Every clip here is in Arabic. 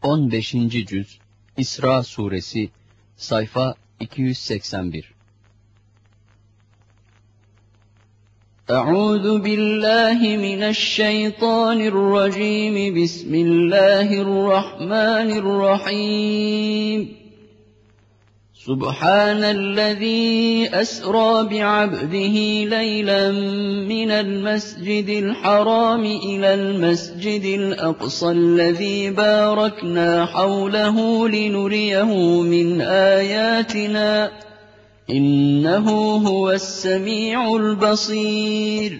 15. Cüz İsra Suresi Sayfa 281. Euzu billahi mineşşeytanirracim. Bismillahirrahmanirrahim. Subhanellezî esrâ bi'abdihi leylen minel mescidil harâmi ilel mescidil aqsallezî bâraknâ havlehu linuriyehu min âyâtinâ İnnehu huves-semî'ul basîr.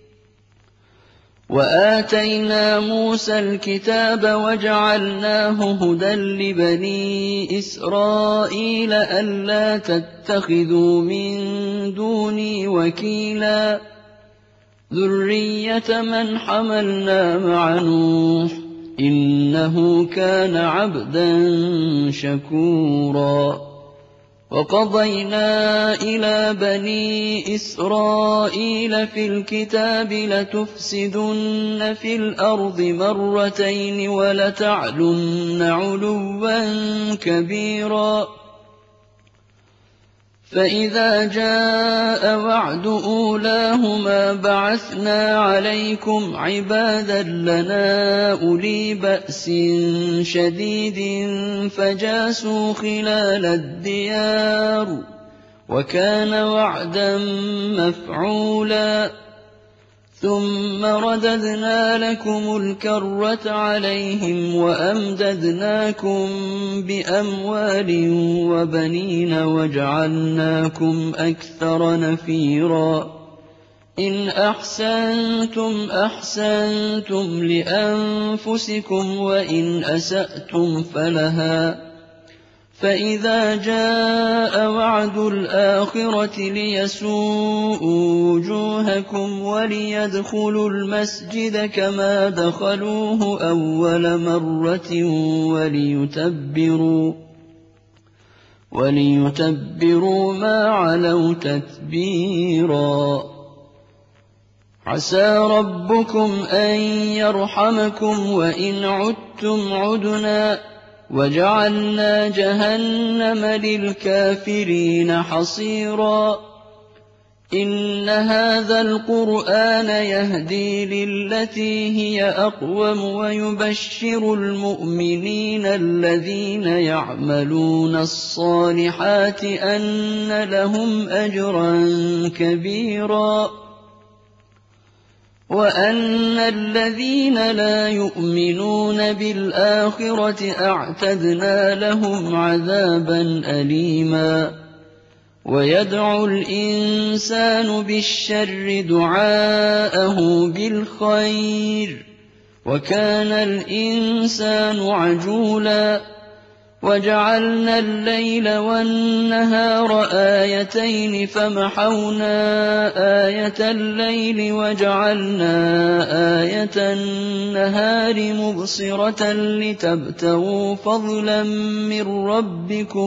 وآتينا موسى الكتاب وجعلناه هدى لبني إسرائيل ألا تتخذوا من دوني وكيلا ذرية من حملنا مع نوح إنه كان عبدا شكورا وقضينا إلى بني إسرائيل في الكتاب لتفسدن في الأرض مرتين ولتعلن علوا كبيرا فإذا جاء وعد أولاهما بعثنا عليكم عبادا لنا أولي بأس شديد فجاسوا خلال الديار وكان وعدا مفعولا ثم رددنا لكم الكرة عليهم وأمددناكم بأموال وبنين وجعلناكم أكثر نفيرا إن أحسنتم أحسنتم لأنفسكم وإن أسأتم فلها فإذا جاء وعد الآخرة ليسوءوا وجوهكم وليدخلوا المسجد كما دخلوه أول مرة وليتبروا ما علوا تتبيرا عسى ربكم أن يرحمكم وإن عدتم عدنا وجعلنا جهنم للكافرين حصيرا إن هذا القرآن يهدي للتي هي أقوم ويبشر المؤمنين الذين يعملون الصالحات أن لهم أجرا كبيرا وأن الذين لا يؤمنون بالآخرة أعتدنا لهم عذابا أليما ويدعو الإنسان بالشر دعاءه بالخير وكان الإنسان عجولا وجعلنا الليل والنهار آيتين فمحونا آية الليل وجعلنا آية النهار مبصرة لتبتغوا فضلا من ربكم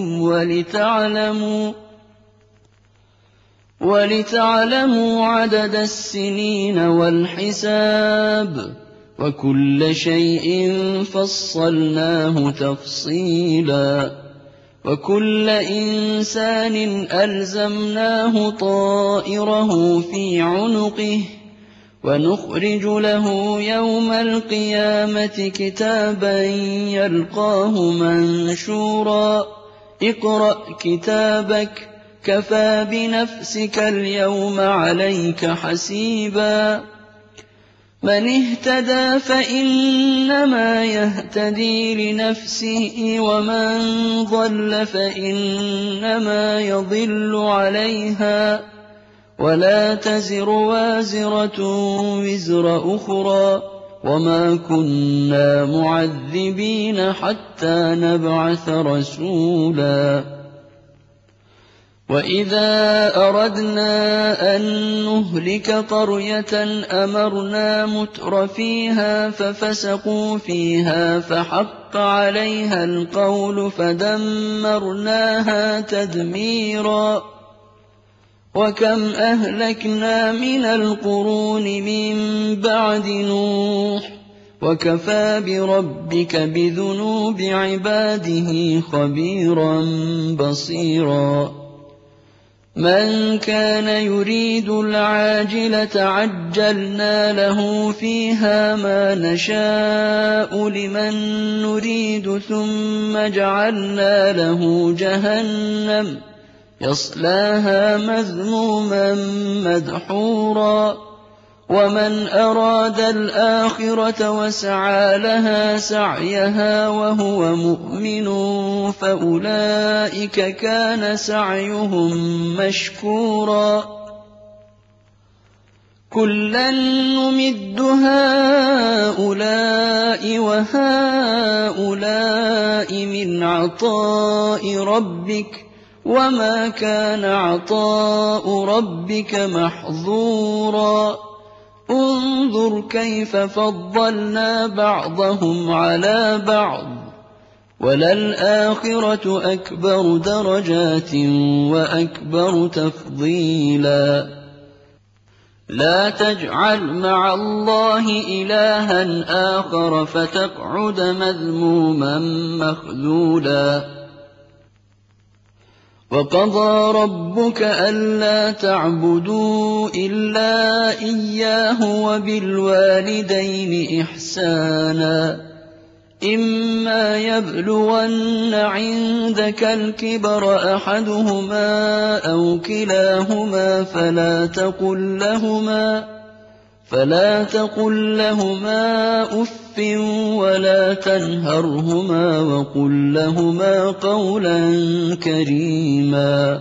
ولتعلموا عدد السنين والحساب وكل شيء فصلناه تفصيلا وكل إنسان ألزمناه طائره في عنقه ونخرج له يوم القيامة كتابا يلقاه منشورا اقرأ كتابك كفى بنفسك اليوم عليك حسيبا من اهتدى فإنما يهتدي لنفسه ومن ضل فإنما يضل عليها ولا تزر وازرة وزر أخرى وما كنا معذبين حتى نبعث رسولا وإذا أردنا أن نهلك قرية أمرنا متر فيها ففسقوا فيها فحق عليها القول فدمرناها تدميرا وكم أهلكنا من القرون من بعد نوح وكفى بربك بذنوب عباده خبيرا بصيرا من كان يريد العاجلة عجلنا له فيها ما نشاء لمن نريد ثم جعلنا له جهنم يصلاها مذموما مدحورا ومن أراد الآخرة وسعى لها سعيها وهو مؤمن فأولئك كان سعيهم مشكورا كلا نمد هؤلاء وهؤلاء من عطاء ربك وما كان عطاء ربك محظورا انظر كيف فضلنا بعضهم على بعض وللآخرة أكبر درجات وأكبر تفضيلا لا تجعل مع الله إلها آخر فتقعد مذموما مخذولا وقضى ربك ألا تعبدوا إلا إياه وبالوالدين إحسانا إما يبلغن عندك الكبر أحدهما أو كلاهما فلا تقل لهما أف ولا تنهرهما وقل لهما قولا كريما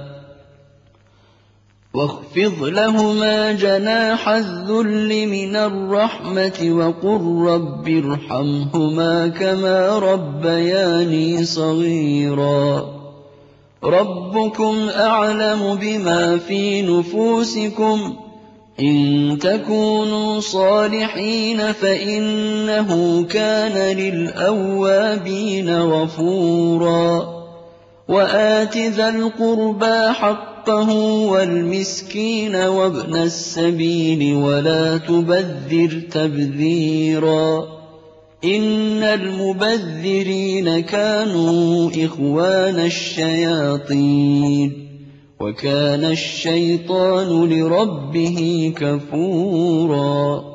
واخفض لهما جناح الذل من الرحمة وقل رب ارحمهما كما ربياني صغيرا ربكم أعلم بما في نفوسكم إن تكونوا صالحين فإنه كان للأوابين غفورا وآت ذا القربى حقه والمسكين وابن السبيل ولا تبذر تبذيرا إن المبذرين كانوا إخوان الشياطين وكان الشيطان لربه كفورا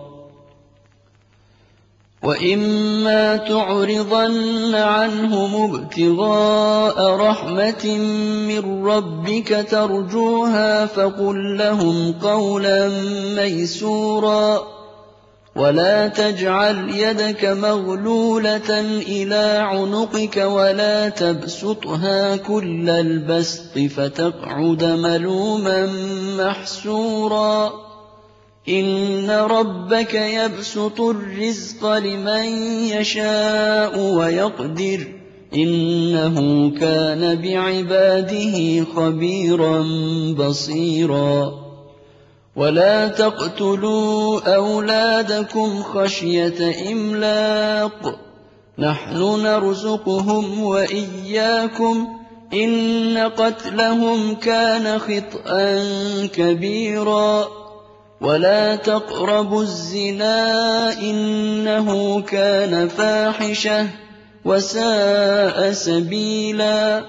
وإما تعرضن عنهم ابتغاء رحمة من ربك ترجوها فقل لهم قولا ميسورا ولا تجعل يدك مغلولة إلى عنقك ولا تبسطها كل البسط فتقعد ملوما محسورا إن ربك يبسط الرزق لمن يشاء ويقدر إنه كان بعباده خبيرا بصيرا ولا تقتلوا أولادكم خشية إملاق نحن نرزقهم وإياكم إن قتلهم كان خطأ كبيرا ولا تقربوا الزنا إنه كان فاحشة وساء سبيلا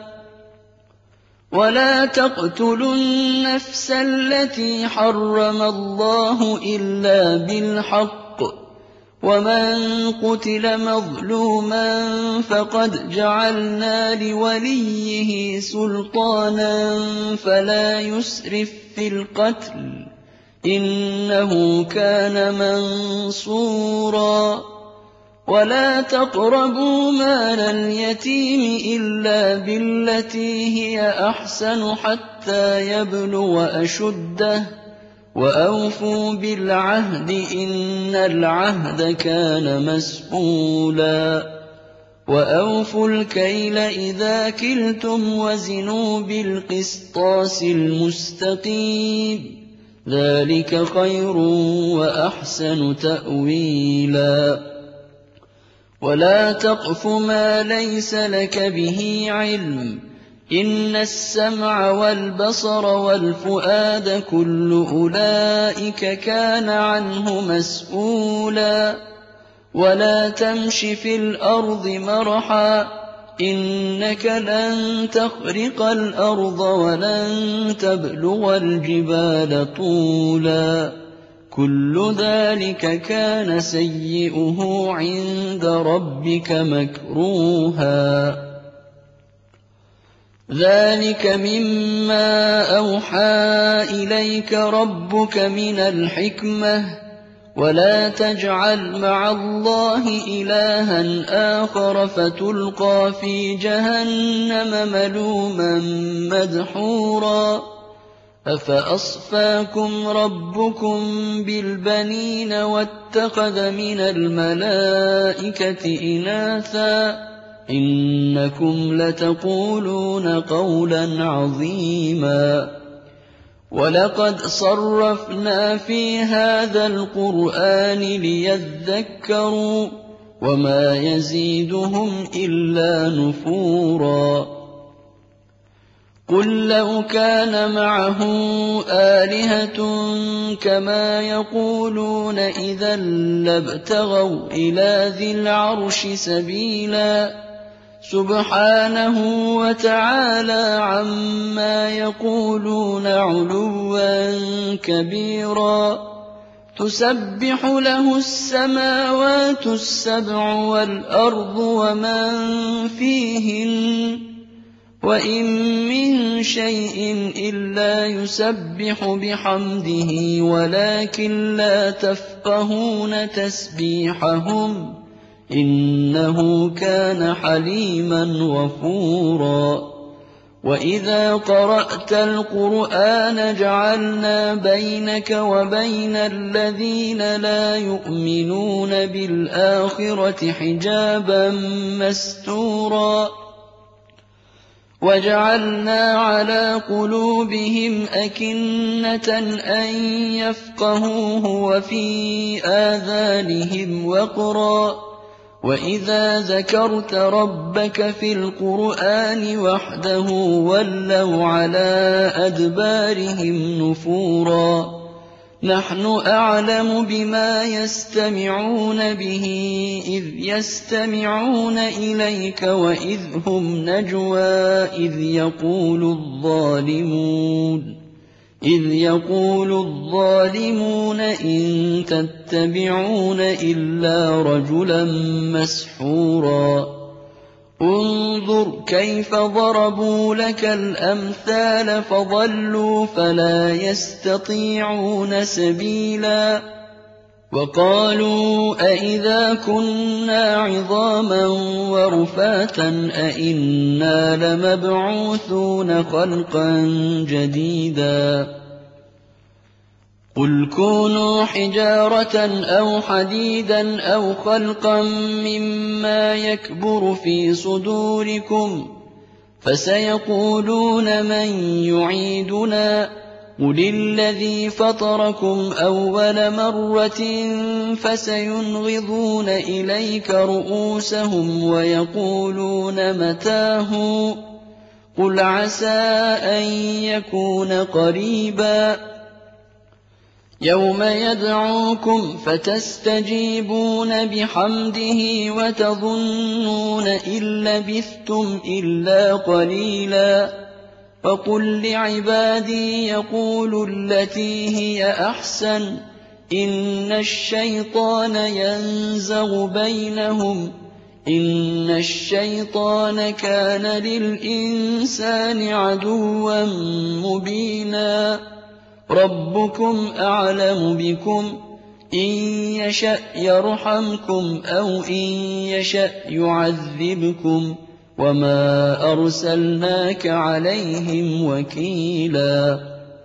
ولا تقتلوا النفس التي حرم الله إلا بالحق ومن قتل مظلوما فقد جعلنا لوليه سلطانا فلا يسرف في القتل إنه كان منصورا ولا تقربوا مال اليتيم إلا بالتي هي أحسن حتى يبلغ أشده وأوفوا بالعهد إن العهد كان مسؤولا وأوفوا الكيل إذا كلتم وزنوا بالقسطاس المستقيم ذلك خير وأحسن تأويلا ولا تقف ما ليس لك به علم إن السمع والبصر والفؤاد كل أولئك كان عنه مسؤولا ولا تمش في الأرض مرحا إنك لن تخرق الأرض ولن تبلغ الجبال طولا كل ذلك كان سيئه عند ربك مكروها ذلك مما أوحى إليك ربك من الحكمة ولا تجعل مع الله إلها آخر فتلقى في جهنم ملوما مدحورا أفأصفاكم ربكم بالبنين واتخذ من الملائكة إناثا إنكم لتقولون قولا عظيما ولقد صرفنا في هذا القرآن ليذكروا وما يزيدهم إلا نفورا قل لو كان معه آلهة كما يقولون إذا لابتغوا إلى ذي العرش سبيلا سبحانه وتعالى عما يقولون علوا كبيرا تسبح له السماوات السبع والأرض ومن فيهن وإن من شيء إلا يسبح بحمده ولكن لا تفقهون تسبيحهم إنه كان حليما غفورا وإذا قرأت القرآن جعلنا بينك وبين الذين لا يؤمنون بالآخرة حجابا مستورا وجعلنا على قلوبهم أكنة أن يفقهوه وفي آذانهم وقرا وإذا ذكرت ربك في القرآن وحده ولوا على أدبارهم نفورا نحن أعلم بما يستمعون به إذ يستمعون إليك وإذ هم نجوى إذ يقول الظالمون إن تتبعون إلا رجلا مسحورا انظر كيف ضربوا لك الأمثال فضلوا فلا يستطيعون سبيلا وقالوا أئذا كنا عظاما ورفاتا أئنا لمبعوثون خلقا جديدا قل كونوا حجارة أو حديدا أو خلقا مما يكبر في صدوركم فسيقولون من يعيدنا قل الذي فطركم أول مرة فسينغضون إليك رؤوسهم ويقولون متاه قل عسى أن يكون قريبا يوم يدعوكم فتستجيبون بحمده وتظنون إن لبثتم إلا قليلا فقل لعبادي يقولوا التي هي أحسن إن الشيطان ينزغ بينهم إن الشيطان كان للإنسان عدوا مبينا ربكم أعلم بكم إن يشأ يرحمكم أو إن يشأ يعذبكم وما أرسلناك عليهم وكيلا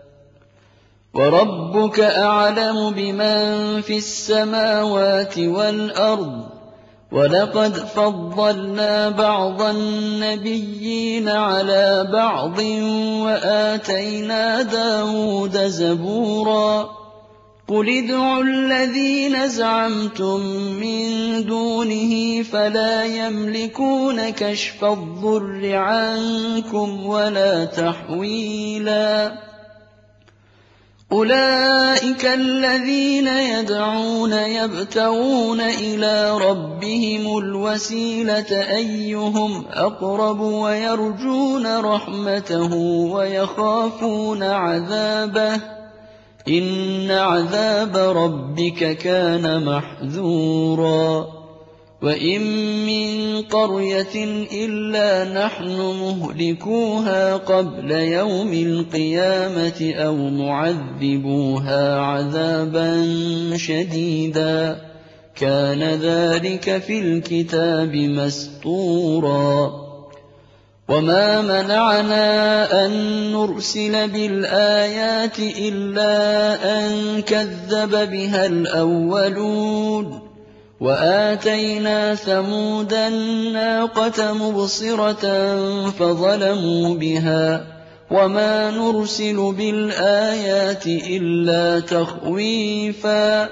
وربك أعلم بمن في السماوات والأرض ولقد فضلنا بعض النبيين على بعض وآتينا داود زبورا قل ادعوا الذين زعمتم من دونه فلا يملكون كشف الضر عنكم ولا تحويلا أولئك الذين يدعون يبتغون إلى ربهم الوسيلة أيهم أقرب ويرجون رحمته ويخافون عذابه إن عذاب ربك كان محذورا وإن من قرية إلا نحن مهلكوها قبل يوم القيامة أو معذبوها عذابا شديدا كان ذلك في الكتاب مسطورا وما منعنا أن نرسل بالآيات إلا أن كذب بها الأولون وآتينا ثمود الناقة مبصرة فظلموا بها وما نرسل بالآيات إلا تخويفا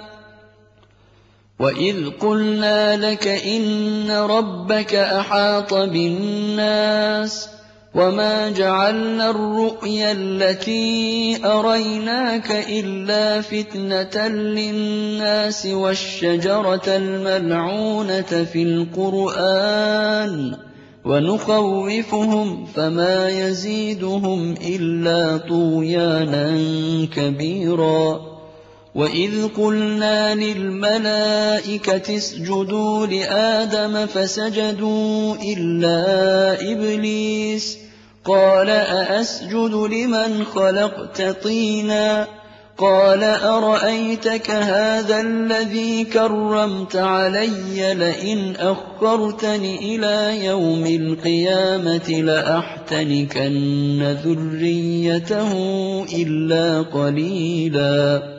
وإذ قلنا لك إن ربك أحاط بالناس وما جعلنا الرؤيا التي أريناك إلا فتنة للناس والشجرة الملعونة في القرآن ونخوفهم فما يزيدهم إلا طغيانا كبيرا وإذ قلنا للملائكة اسجدوا لآدم فسجدوا إلا إبليس قال أأسجد لمن خلقت طينا قال أرأيتك هذا الذي كرمت علي لئن أخرتني إلى يوم القيامة لأحتنكن ذريته إلا قليلا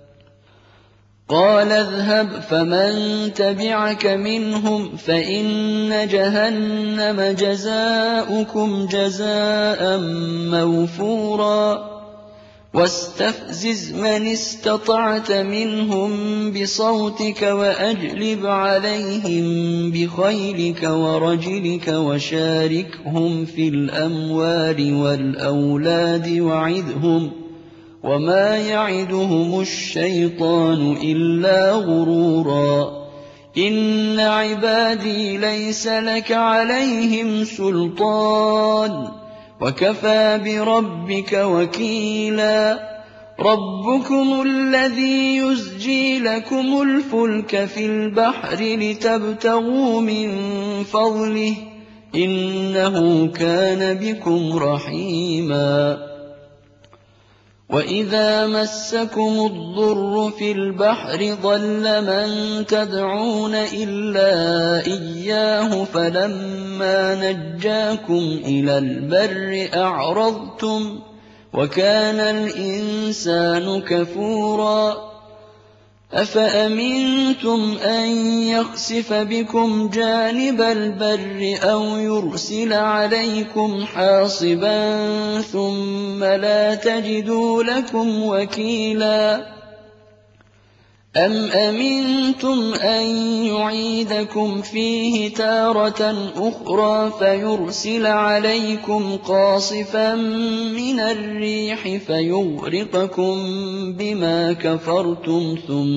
قال اذهب فمن تبعك منهم فإن جهنم جزاؤكم جزاء موفورا واستفزز من استطعت منهم بصوتك وأجلب عليهم بخيلك ورجلك وشاركهم في الأموال والأولاد وعدهم وما يعدهم الشيطان إلا غرورا إن عبادي ليس لك عليهم سلطان وكفى بربك وكيلا ربكم الذي يزجي لكم الفلك في البحر لتبتغوا من فضله إنه كان بكم رحيما وإذا مسكم الضر في البحر ضل من تدعون إلا إياه فلما نجاكم إلى البر أعرضتم وكان الإنسان كفورا أفأمنتم أن يخسف بكم جانب البر أو يرسل عليكم حاصبا ثم لا تجدوا لكم وكيلا أم أمنتم أن يعيدكم فيه تارة أخرى فيرسل عليكم قاصفا من الريح فيغرقكم بما كفرتم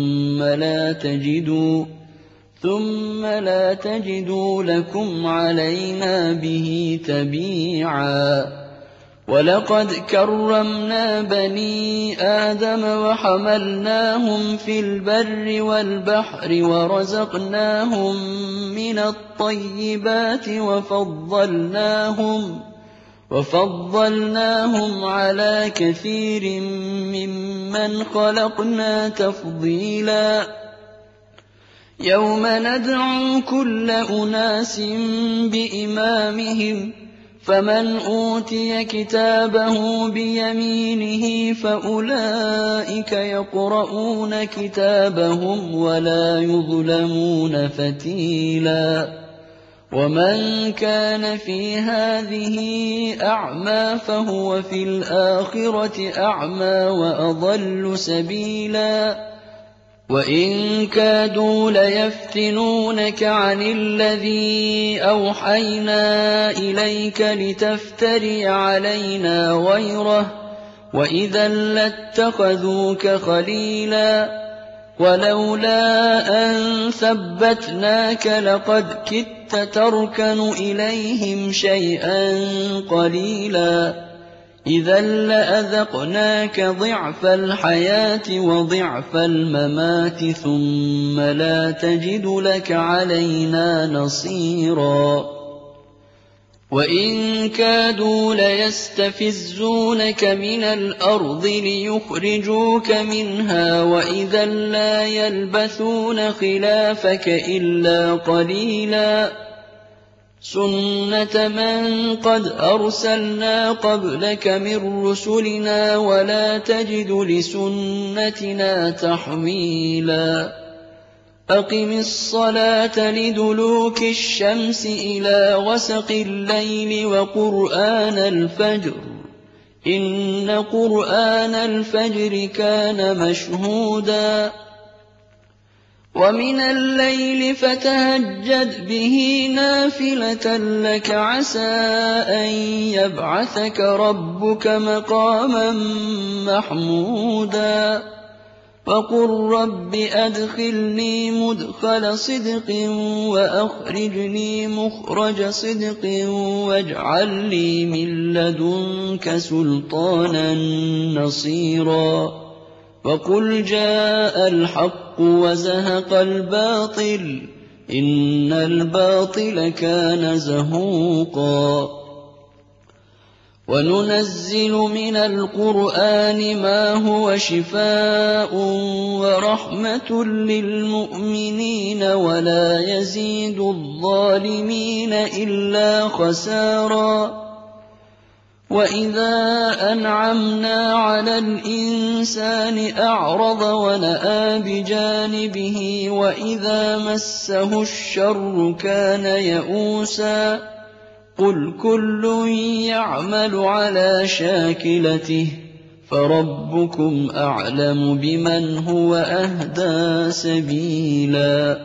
ثم لا تجدوا لكم علينا به تبيعا ولقد كرمنا بني آدم وحملناهم في البر والبحر ورزقناهم من الطيبات وفضلناهم على كثير ممن خلقنا تفضيلا يوم ندعو كل أناس بإمامهم فمن أوتي كتابه بيمينه فأولئك يقرؤون كتابهم ولا يظلمون فتيلا ومن كان في هذه أعمى فهو في الآخرة أعمى وأضل سبيلا وإن كادوا ليفتنونك عن الذي أوحينا إليك لتفتري علينا غيره وإذا لاتخذوك خليلا ولولا أن ثبتناك لقد كدت تركن إليهم شيئا قليلا إذا لأذقناك ضعف الحياة وضعف الممات ثم لا تجد لك علينا نصيرا وإن كادوا ليستفزونك من الأرض ليخرجوك منها وإذا لا يلبثون خلافك إلا قليلا سنة من قد أرسلنا قبلك من رسلنا ولا تجد لسنتنا تحويلا أقم الصلاة لدلوك الشمس إلى غسق الليل وقرآن الفجر إن قرآن الفجر كان مشهودا ومن الليل فتهجد به نافلة لك عسى أن يبعثك ربك مقاما محمودا وقل رب أدخلني مدخل صدق وأخرجني مخرج صدق واجعل لي من لدنك سلطانا نصيرا وقل جاء الحق وزهق الباطل إن الباطل كان زهوقا وننزل من القرآن ما هو شفاء ورحمة للمؤمنين ولا يزيد الظالمين إلا خسارا وإذا أنعمنا على الإنسان أعرض ونأى بجانبه وإذا مسه الشر كان يئوسا قل كل يعمل على شاكلته فربكم أعلم بمن هو أهدى سبيلا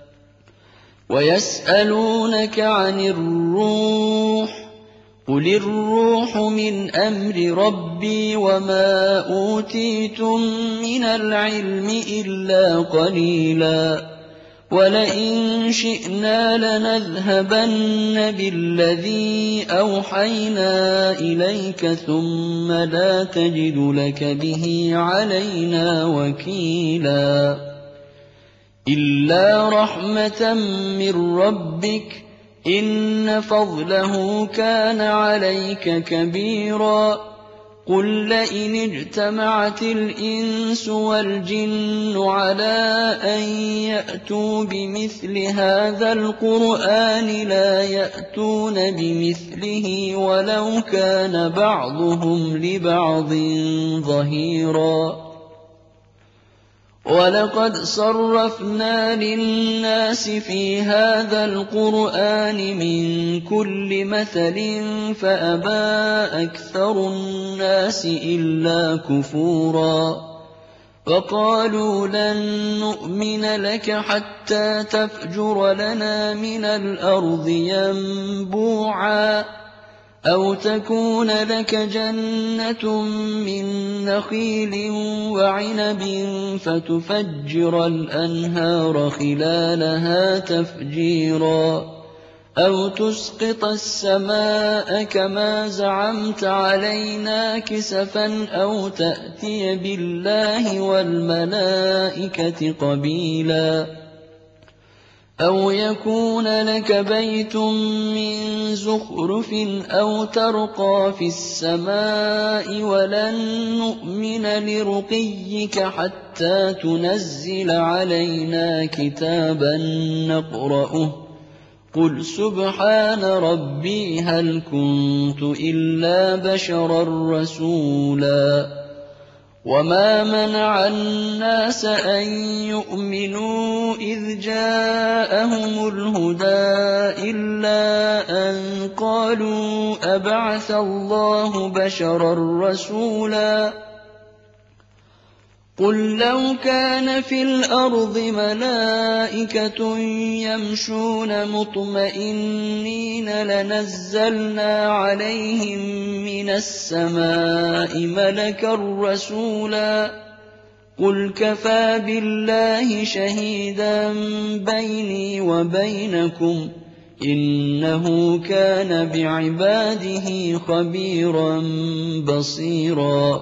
ويسألونك عن الروح قل الروح من أمر ربي وما أوتيتم من العلم إلا قليلا ولئن شئنا لنذهبن بالذي أوحينا إليك ثم لا تجد لك به علينا وكيلا إلا رحمة من ربك إن فضله كان عليك كبيرا قل لئن اجتمعت الإنس والجن على أن يأتوا بمثل هذا القرآن لا يأتون بمثله ولو كان بعضهم لبعض ظهيرا ولقد صرفنا للناس في هذا القرآن من كل مثل فأبى أكثر الناس إلا كفورا وقالوا لن نؤمن لك حتى تفجر لنا من الأرض ينبوعا أو تكون لك جنة من نخيل وعنب فتفجر الأنهار خلالها تفجيرا أو تسقط السماء كما زعمت علينا كسفا أو تأتي بالله والملائكة قبيلا أو يكون لك بيت من زخرف أو ترقى في السماء ولن نؤمن لرقيك حتى تنزل علينا كتابا نقرأه قل سبحان ربي هل كنت إلا بشرا رسولا وما منع الناس أن يؤمنوا إذ جاءهم الهدى إلا أن قالوا أبعث الله بشرا رسولا قُل لَّوْ كَانَ فِي الْأَرْضِ مَلَائِكَةٌ يَمْشُونَ مُطْمَئِنِّينَ لَنَزَّلْنَا عَلَيْهِم مِّنَ السَّمَاءِ مَلَكًا رَّسُولًا قُلْ كَفَىٰ بِاللَّهِ شَهِيدًا بَيْنِي وَبَيْنَكُمْ ۚ إِنَّهُ كَانَ بِعِبَادِهِ خَبِيرًا بَصِيرًا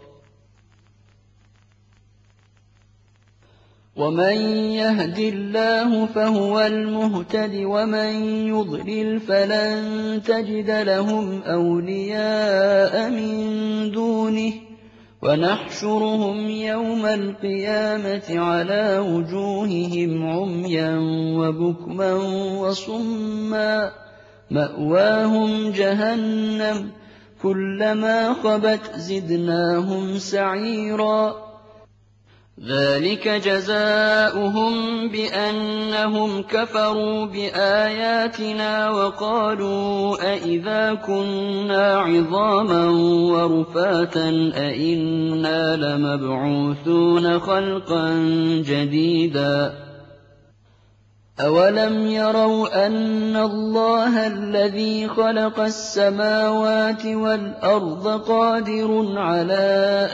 وَمَن يَهْدِ اللَّهُ فَهُوَ الْمُهْتَدِ وَمَن يُضْلِلْ فَلَن تَجِدَ لَهُمْ أَوْلِيَاءَ مِن دُونِهِ ۖ وَنَحْشُرُهُمْ يَوْمَ الْقِيَامَةِ عَلَىٰ وُجُوهِهِمْ عُمْيًا وَبُكْمًا وَصُمًّا مَّأْوَاهُمْ جَهَنَّمُ كُلَّمَا خَبَتْ زِدْنَاهُمْ سَعِيرًا ذَٰلِكَ جَزَاؤُهُم بِأَنَّهُمْ كَفَرُوا بِآيَاتِنَا وَقَالُوا أَإِذَا كُنَّا عِظَامًا وَرُفَاتًا أَإِنَّا لَمَبْعُوثُونَ خَلْقًا جَدِيدًا أَوَلَمْ يَرَوْا أَنَّ اللَّهَ الَّذِي خَلَقَ السَّمَاوَاتِ وَالْأَرْضَ قَادِرٌ عَلَىٰ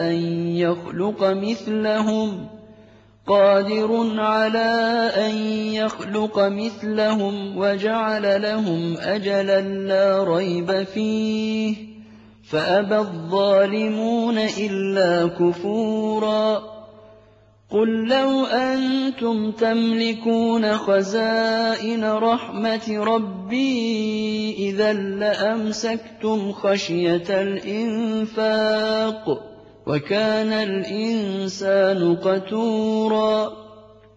أَن يَخْلُقَ مِثْلَهُمْ وَجَعَلَ لَهُمْ أَجَلًا لَّا رَيْبَ فِيهِ فَأَبَى الظَّالِمُونَ إِلَّا كُفُورًا قُل لَّوْ أَنتُمْ تَمْلِكُونَ خَزَائِنَ رَحْمَةِ رَبِّي إِذًا لَّأَمْسَكْتُمْ خَشْيَةَ الْإِنفَاقِ ۚ وَكَانَ الْإِنسَانُ قَتُورًا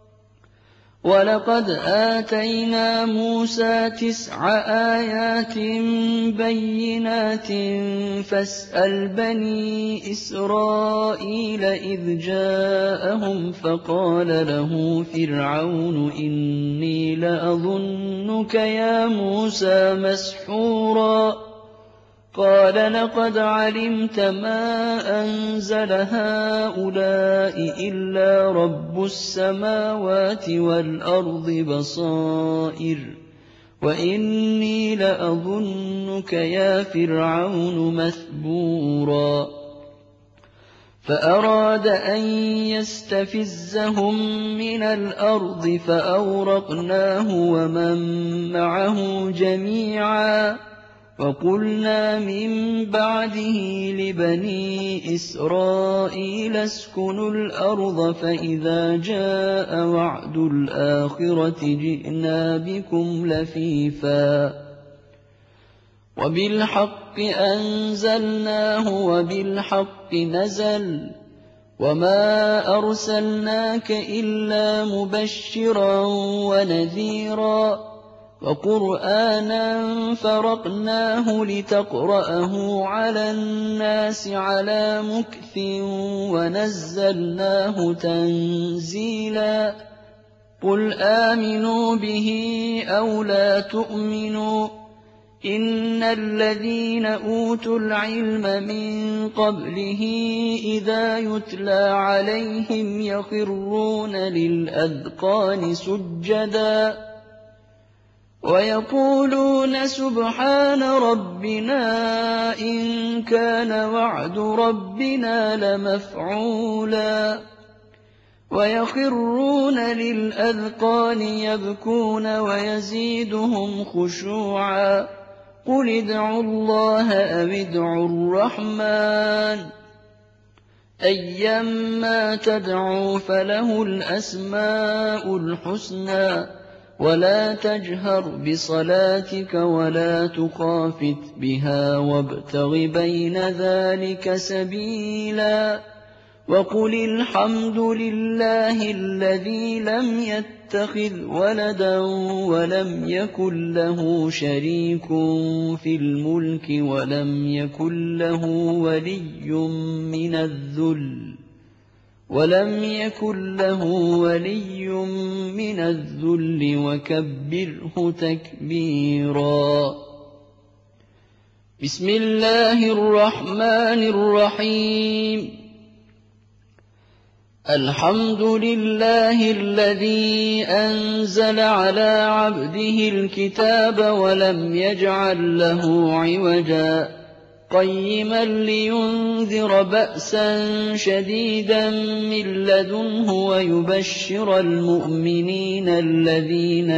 وَلَقَدْ آتَيْنَا مُوسَىٰ 9 آيَاتٍ بَيِّنَاتٍ فَاسْأَلْ بَنِي إِسْرَائِيلَ إِذْ جَاءَهُمْ فَقَالَ لَهُ فِرْعَوْنُ إِنِّي لَأَظُنُّكَ يَا مُوسَىٰ مَسْحُورًا قَالَ لَقَدْ عَلِمْتَ مَا أَنزَلَ هَٰؤُلَاءِ إِلَّا رَبُّ السَّمَاوَاتِ وَالْأَرْضِ بَصَائِرَ وَإِنِّي لَأَظُنُّكَ يَا فِرْعَوْنُ مَثْبُورًا فَأَرَادَ أَن يَسْتَفِزَّهُم مِّنَ الْأَرْضِ فَأَغْرَقْنَاهُ وَمَن مَّعَهُ جَمِيعًا وَقُلْنَا مِن بَعْدِهِ لِبَنِي إِسْرَائِيلَ اسْكُنُوا الْأَرْضَ فَإِذَا جَاءَ وَعْدُ الْآخِرَةِ جِئْنَا بِكُمْ لَفِيفًا وَبِالْحَقِّ أَنزَلْنَاهُ وَبِالْحَقِّ نَزَلَ وَمَا أَرْسَلْنَاكَ إِلَّا مُبَشِّرًا وَنَذِيرًا وَقُرْآنًا فَرَقْنَاهُ لِتَقْرَأَهُ عَلَى النَّاسِ عَلَىٰ مُكْثٍ وَنَزَّلْنَاهُ تَنزِيلًا قُلْ آمِنُوا بِهِ أَوْ لَا تُؤْمِنُوا إِنَّ الَّذِينَ أُوتُوا الْعِلْمَ مِن قَبْلِهِ إِذَا يُتْلَىٰ عَلَيْهِمْ يَخِرُّونَ لِلْأَذْقَانِ سُجَّدًا وَيَقُولُونَ سُبْحَانَ رَبِّنَا إِن كَانَ وَعْدُ رَبِّنَا لَمَفْعُولًا وَيَخِرُّونَ لِلْأَذْقَانِ يَبْكُونَ وَيَزِيدُهُمْ خُشُوعًا قُلِ ادْعُوا اللَّهَ أَوِ ادْعُوا الرَّحْمَٰنَ أَيًّا مَّا تَدْعُوا فَلَهُ الْأَسْمَاءُ الْحُسْنَىٰ وَلَا تَجْهَرْ بِصَلَاتِكَ وَلَا تُخَافِتْ بِهَا وَابْتَغِ بَيْنَ ذَٰلِكَ سَبِيلًا وَقُلِ الْحَمْدُ لِلَّهِ الَّذِي لَمْ يَتَّخِذْ وَلَدًا وَلَمْ يَكُن لَّهُ شَرِيكٌ فِي الْمُلْكِ وَلَمْ يَكُن لَّهُ وَلِيٌّ مِّنَ الذُّلِّ وَكَبِّرْهُ تَكْبِيرًا بسم الله الرحمن الرحيم الحمد لله الذي أنزل على عبده الكتاب ولم يجعل له عوجا قيما لينذر بأسا شديدا من لدنه ويبشر المؤمنين الذين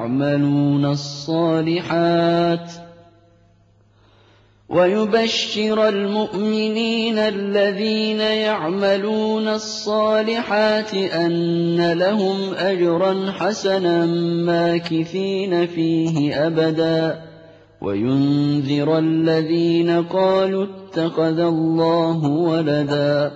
يعملون الصالحات أن لهم أجرا حسنا ماكثين فيه أبدا وينذر الذين قالوا اتخذ الله ولدا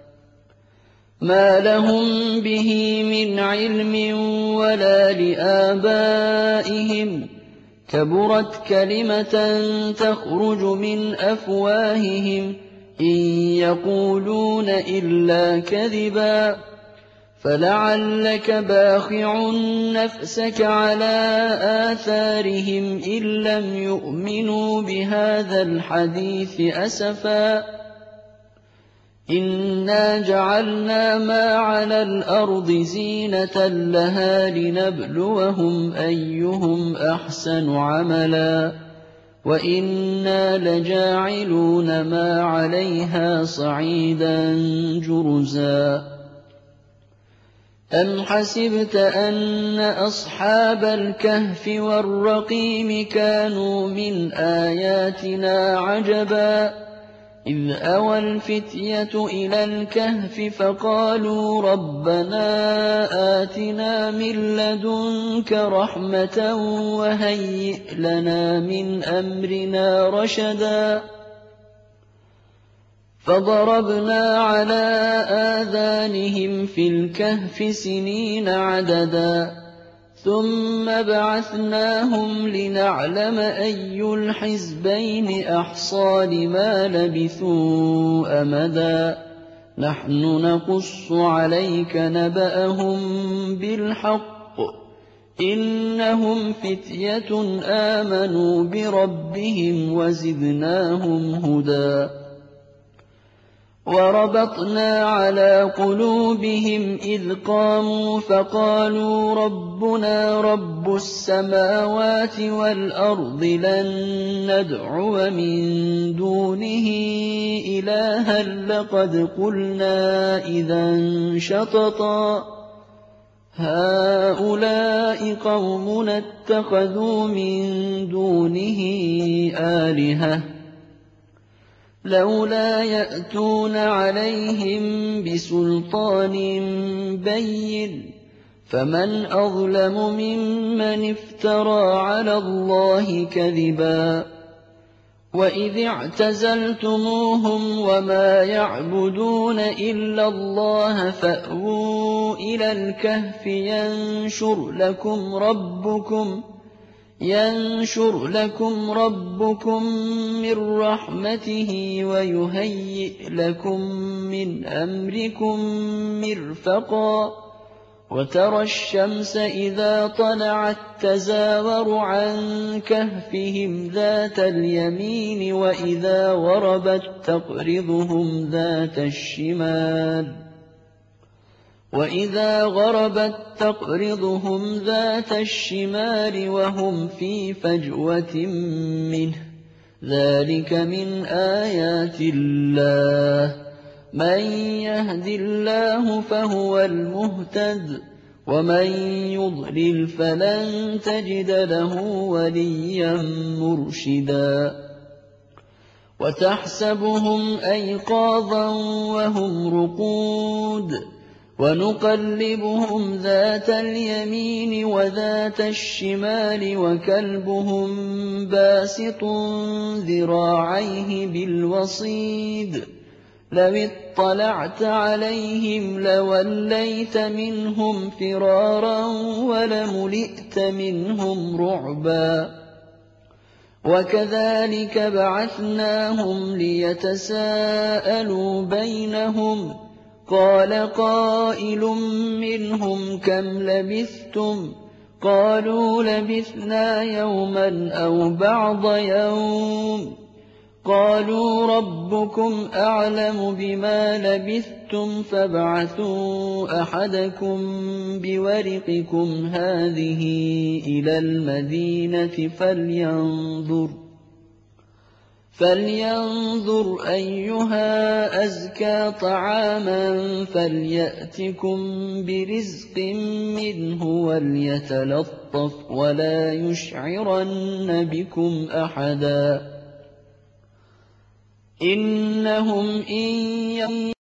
ما لهم به من علم ولا لآبائهم كبرت كلمة تخرج من أفواههم إن يقولون إلا كذبا فلعلك باخع نفسك على آثارهم إن لم يؤمنوا بهذا الحديث أسفا إنا جعلنا ما على الأرض زينة لها لنبلوهم أيهم أحسن عملا وإنا لجاعلون ما عليها صعيدا جرزا أم حسبت أن أصحاب الكهف والرقيم كانوا من آياتنا عجبا إذ أوى الفتية إلى الكهف فقالوا ربنا آتنا من لدنك رحمة وهيئ لنا من أمرنا رشدا فضربنا على آذانهم في الكهف سنين عددا ثم بعثناهم لنعلم أي الحزبين أحصى لما لبثوا أمدا نحن نقص عليك نبأهم بالحق إنهم فتية آمنوا بربهم وزدناهم هدى وربطنا على قلوبهم إذ قاموا فقالوا ربنا رب السماوات والأرض لن ندعو من دونه إلها لقد قلنا إذا شططا هؤلاء قومنا اتخذوا من دونه آلهة لولا يأتون عليهم بسلطان بين فمن أظلم ممن افترى على الله كذبا وإذ اعتزلتموهم وما يعبدون إلا الله فأووا إلى الكهف ينشر لكم ربكم من رحمته ويهيئ لكم من أمركم مرفقا وترى الشمس إذا طلعت تزاور عن كهفهم ذات اليمين وإذا غربت تقرضهم ذات الشمال وهم في فجوة منه ذلك من آيات الله من يهد الله فهو المهتد ومن يضلل فلن تجد له وليا مرشدا وتحسبهم أيقاظا وهم رقود ونقلبهم ذات اليمين وذات الشمال وكلبهم باسط ذراعيه بالوصيد لو اطلعت عليهم لوليت منهم فرارا ولملئت منهم رعبا وكذلك بعثناهم ليتساءلوا بينهم قال قائل منهم كم لبثتم قالوا لبثنا يوما أو بعض يوم قالوا ربكم أعلم بما لبثتم فابعثوا أحدكم بورقكم هذه إلى المدينة فلينظر أيها أزكى طعاما فليأتكم برزق منه وليتلطف ولا يشعرن بكم أحدا إنهم إن